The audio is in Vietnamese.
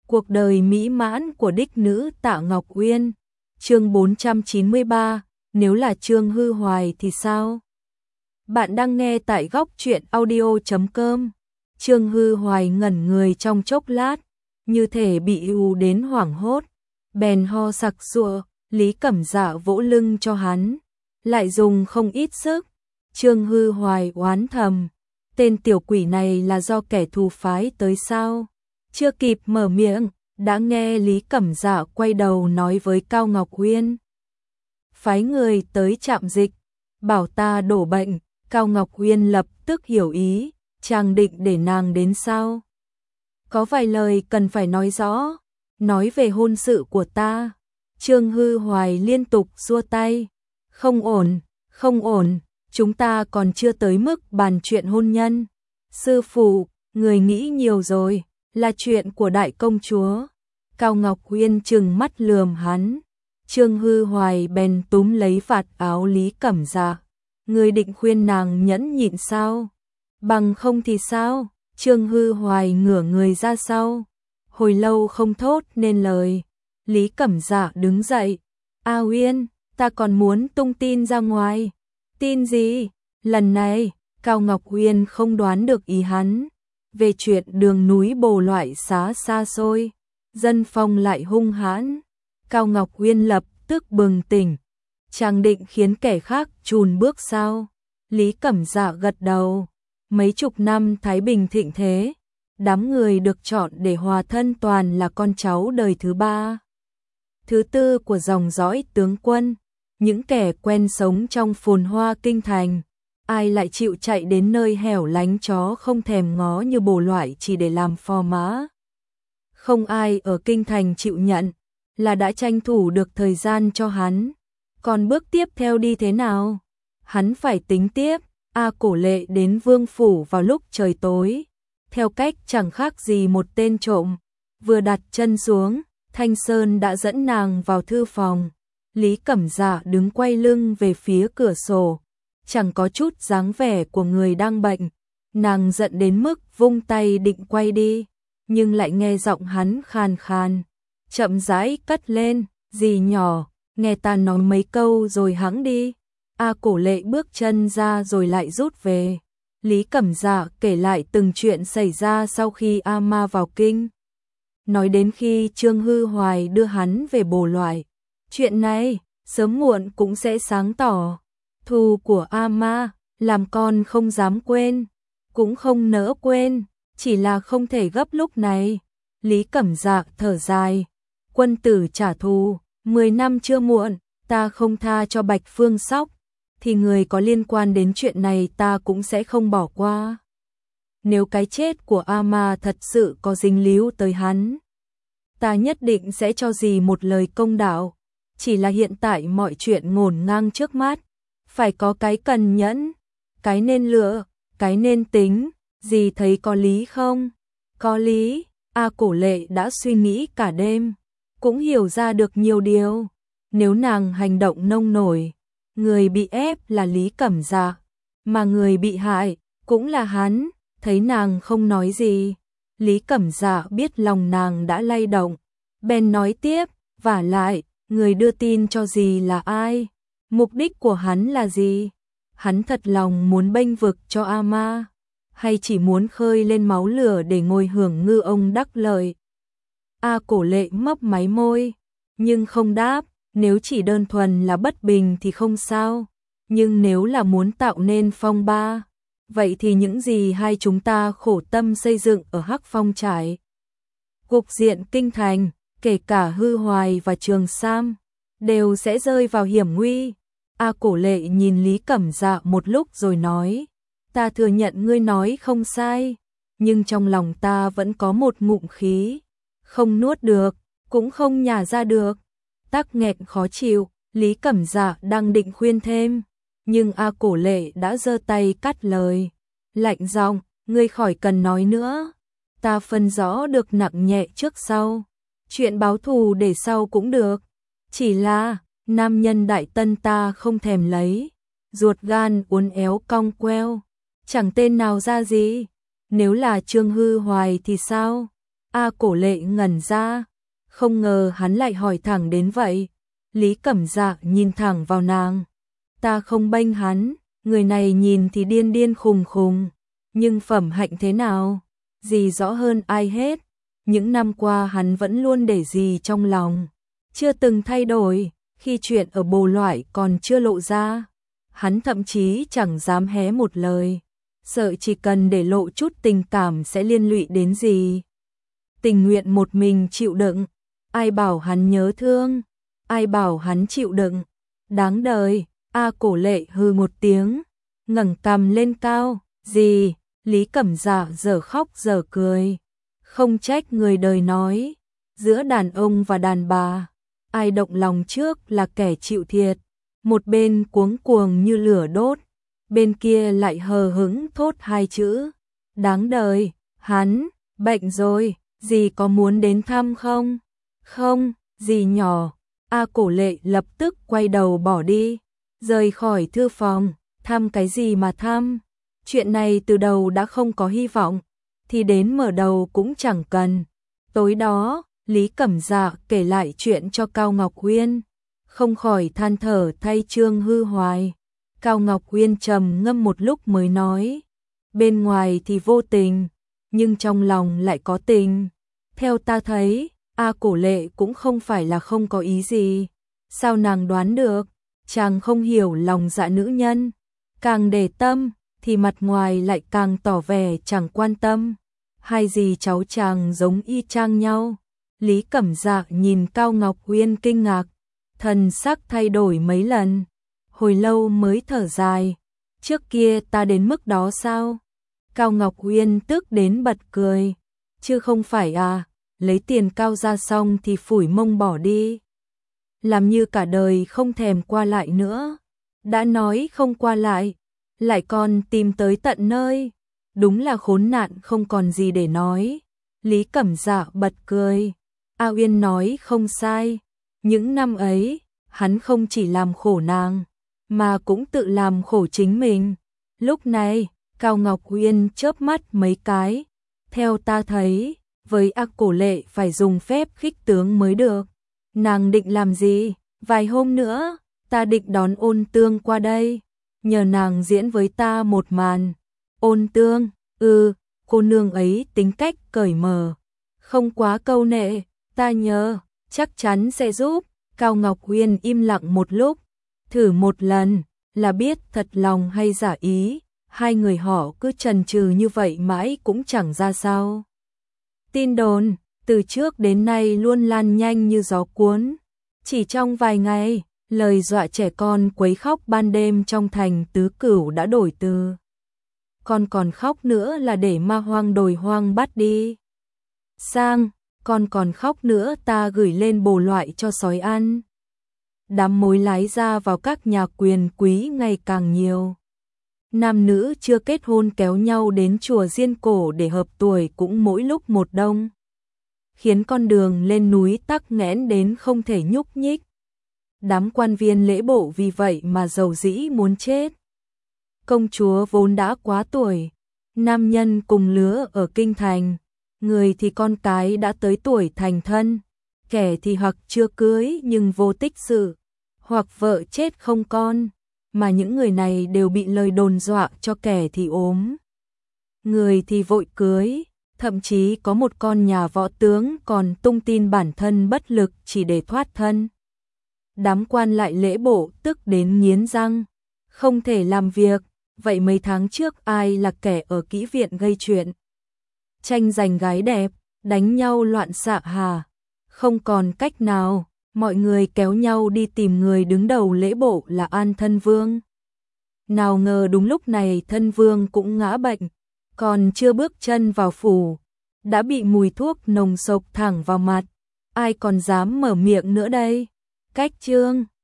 Cuộc đời mỹ mãn của đích nữ Tạ Ngọc Uyên. Chương 493, nếu là Trương Hư Hoài thì sao? Bạn đang nghe tại góc truyện audio.com. Trương Hư Hoài ngẩn người trong chốc lát, như thể bị ù đến hoảng hốt, bèn ho sặc sụa. Lý Cẩm Dạ vỗ lưng cho hắn, lại dùng không ít sức. Trương Hư Hoài oán thầm, tên tiểu quỷ này là do kẻ thù phái tới sao? Chưa kịp mở miệng, đã nghe Lý Cẩm Dạ quay đầu nói với Cao Ngọc Uyên. Phái người tới trạm dịch, bảo ta đổ bệnh. Cao Ngọc Uyên lập tức hiểu ý, chàng định để nàng đến sao? Có vài lời cần phải nói rõ, nói về hôn sự của ta. Trương Hư Hoài liên tục xua tay. Không ổn, không ổn, chúng ta còn chưa tới mức bàn chuyện hôn nhân. Sư phụ, người nghĩ nhiều rồi, là chuyện của đại công chúa. Cao Ngọc Uyên trừng mắt lườm hắn. Trương Hư Hoài bèn túm lấy vạt áo Lý Cẩm Dạ. Người định khuyên nàng nhẫn nhịn sao? Bằng không thì sao? Trương Hư Hoài ngửa người ra sau, hồi lâu không thốt nên lời. Lý Cẩm Dạ đứng dậy. A Uyên, ta còn muốn tung tin ra ngoài. Tin gì? Lần này, Cao Ngọc Uyên không đoán được ý hắn. Về chuyện đường núi bồ loại xá xa xôi, dân phong lại hung hãn. Cao Ngọc Uyên lập tức bừng tỉnh. Chàng định khiến kẻ khác chùn bước sao? Lý Cẩm Dạ gật đầu. Mấy chục năm Thái Bình thịnh thế, đám người được chọn để hòa thân toàn là con cháu đời thứ ba, thứ tư của dòng dõi tướng quân. Những kẻ quen sống trong phồn hoa kinh thành, ai lại chịu chạy đến nơi hẻo lánh chó không thèm ngó như bồ loại chỉ để làm phò mã. Không ai ở kinh thành chịu nhận, là đã tranh thủ được thời gian cho hắn. Còn bước tiếp theo đi thế nào? Hắn phải tính tiếp. A Cổ Lệ đến vương phủ vào lúc trời tối, theo cách chẳng khác gì một tên trộm. Vừa đặt chân xuống, Thanh Sơn đã dẫn nàng vào thư phòng. Lý Cẩm Dạ đứng quay lưng về phía cửa sổ, chẳng có chút dáng vẻ của người đang bệnh. Nàng giận đến mức vung tay định quay đi, nhưng lại nghe giọng hắn khàn khàn, chậm rãi cất lên. Dì nhỏ, nghe ta nói mấy câu rồi hẵng đi. A Cổ Lệ bước chân ra rồi lại rút về. Lý Cẩm Dạ kể lại từng chuyện xảy ra sau khi A Ma vào kinh, nói đến khi Trương Hư Hoài đưa hắn về bồ loại. Chuyện này sớm muộn cũng sẽ sáng tỏ. Thù của A Ma làm con không dám quên, cũng không nỡ quên, chỉ là không thể gấp lúc này. Lý Cẩm Dạ thở dài. Quân tử trả thù, 10 năm chưa muộn. Ta không tha cho Bạch Phương Sóc, thì người có liên quan đến chuyện này ta cũng sẽ không bỏ qua. Nếu cái chết của A Ma thật sự có dính líu tới hắn, ta nhất định sẽ cho dì một lời công đạo. Chỉ là hiện tại mọi chuyện ngổn ngang trước mắt, phải có cái cần nhẫn, cái nên lựa, cái nên tính. Dì thấy có lý không? Có lý. A Cổ Lệ đã suy nghĩ cả đêm, cũng hiểu ra được nhiều điều. Nếu nàng hành động nông nổi, người bị ép là Lý Cẩm Dạ, mà người bị hại cũng là hắn. Thấy nàng không nói gì, Lý Cẩm Dạ biết lòng nàng đã lay động, bèn nói tiếp. Vả lại, người đưa tin cho dì là ai? Mục đích của hắn là gì? Hắn thật lòng muốn bênh vực cho A Ma, hay chỉ muốn khơi lên máu lửa để ngồi hưởng ngư ông đắc lợi? A Cổ Lệ mấp máy môi, nhưng không đáp. Nếu chỉ đơn thuần là bất bình thì không sao, nhưng nếu là muốn tạo nên phong ba, vậy thì những gì hai chúng ta khổ tâm xây dựng ở Hắc Phong Trải, cục diện kinh thành, kể cả Hư Hoài và Trường Sam, đều sẽ rơi vào hiểm nguy. A Cổ Lệ nhìn Lý Cẩm Dạ một lúc rồi nói, ta thừa nhận ngươi nói không sai, nhưng trong lòng ta vẫn có một ngụm khí, không nuốt được, cũng không nhả ra được. Tắc nghẹn khó chịu. Lý Cẩm Dạ đang định khuyên thêm, nhưng A Cổ Lệ đã giơ tay cắt lời, lạnh giọng, ngươi khỏi cần nói nữa. Ta phân rõ được nặng nhẹ trước sau, chuyện báo thù để sau cũng được. Chỉ là nam nhân đại tân ta không thèm lấy, ruột gan uốn éo cong queo, chẳng tên nào ra gì. Nếu là Trương Hư Hoài thì sao? Cổ Lệ ngẩn ra, không ngờ hắn lại hỏi thẳng đến vậy. Lý Cẩm Dạ nhìn thẳng vào nàng. Ta không bênh hắn, người này nhìn thì điên điên khùng khùng, nhưng phẩm hạnh thế nào? Dì rõ hơn ai hết. Những năm qua hắn vẫn luôn để dì trong lòng, chưa từng thay đổi. Khi chuyện ở Bồ Loại còn chưa lộ ra, hắn thậm chí chẳng dám hé một lời, sợ chỉ cần để lộ chút tình cảm sẽ liên lụy đến dì. Tình nguyện một mình chịu đựng. Ai bảo hắn nhớ thương, ai bảo hắn chịu đựng. Đáng đời. Cổ Lệ hừ một tiếng, ngẩng cằm lên cao. Gì? Lý Cẩm Dạ giờ khóc giờ cười. Không trách người đời nói, giữa đàn ông và đàn bà, ai động lòng trước là kẻ chịu thiệt. Một bên cuống cuồng như lửa đốt, bên kia lại hờ hững thốt hai chữ. Đáng đời. Hắn bệnh rồi, dì có muốn đến thăm không? Không, dì nhỏ. Cổ Lệ lập tức quay đầu bỏ đi, rời khỏi thư phòng. Thăm cái gì mà thăm? Chuyện này từ đầu đã không có hy vọng, thì đến mở đầu cũng chẳng cần. Tối đó, Lý Cẩm Dạ kể lại chuyện cho Cao Ngọc Uyên, không khỏi than thở thay Trương Hư Hoài. Cao Ngọc Uyên trầm ngâm một lúc mới nói, bên ngoài thì vô tình, nhưng trong lòng lại có tình. Theo ta thấy, Cổ Lệ cũng không phải là không có ý gì. Sao nàng đoán được? Chàng không hiểu lòng dạ nữ nhân, càng để tâm thì mặt ngoài lại càng tỏ vẻ chẳng quan tâm. Hai dì cháu chàng giống y chang nhau. Lý Cẩm Dạ nhìn Cao Ngọc Uyên kinh ngạc, thần sắc thay đổi mấy lần, hồi lâu mới thở dài. Trước kia ta đến mức đó sao? Cao Ngọc Uyên tức đến bật cười. Chứ không phải lấy tiền Cao ra xong thì phủi mông bỏ đi, làm như cả đời không thèm qua lại nữa. Đã nói không qua lại, lại còn tìm tới tận nơi, đúng là khốn nạn không còn gì để nói. Lý Cẩm Dạ bật cười. Uyên nói không sai, những năm ấy, hắn không chỉ làm khổ nàng, mà cũng tự làm khổ chính mình. Lúc này, Cao Ngọc Uyên chớp mắt mấy cái. Theo ta thấy, với Cổ Lệ phải dùng phép khích tướng mới được. Nàng định làm gì? Vài hôm nữa, ta định đón Ôn Tương qua đây, nhờ nàng diễn với ta một màn. Ôn Tương? Cô nương ấy tính cách cởi mở, không quá câu nệ, ta nhớ, chắc chắn sẽ giúp. Cao Ngọc Uyên im lặng một lúc, thử một lần là biết thật lòng hay giả ý. Hai người họ cứ chần chừ như vậy mãi cũng chẳng ra sao. Tin đồn từ trước đến nay luôn lan nhanh như gió cuốn. Chỉ trong vài ngày, lời dọa trẻ con quấy khóc ban đêm trong thành Tứ Cửu đã đổi từ con còn khóc nữa là để ma hoang đồi hoang bắt đi, sang con còn khóc nữa ta gửi lên Bồ Loại cho sói ăn. Đám mối lái ra vào các nhà quyền quý ngày càng nhiều. Nam nữ chưa kết hôn kéo nhau đến chùa Diên Cổ để hợp tuổi cũng mỗi lúc một đông, khiến con đường lên núi tắc nghẽn đến không thể nhúc nhích. Đám quan viên lễ bộ vì vậy mà rầu rĩ muốn chết. Công chúa vốn đã quá tuổi, nam nhân cùng lứa ở kinh thành, người thì con cái đã tới tuổi thành thân, kẻ thì hoặc chưa cưới nhưng vô tích sự, hoặc vợ chết không con, mà những người này đều bị lời đồn dọa cho kẻ thì ốm, người thì vội cưới, thậm chí có một con nhà võ tướng còn tung tin bản thân bất lực chỉ để thoát thân. Đám quan lại lễ bộ tức đến nghiến răng, không thể làm việc. Vậy mấy tháng trước ai là kẻ ở kỹ viện gây chuyện? Tranh giành gái đẹp, đánh nhau loạn xạ hà. Không còn cách nào, mọi người kéo nhau đi tìm người đứng đầu lễ bộ là An Thân Vương. Nào ngờ đúng lúc này Thân Vương cũng ngã bệnh, còn chưa bước chân vào phủ, đã bị mùi thuốc nồng sộc thẳng vào mặt. Ai còn dám mở miệng nữa đây? Cách chương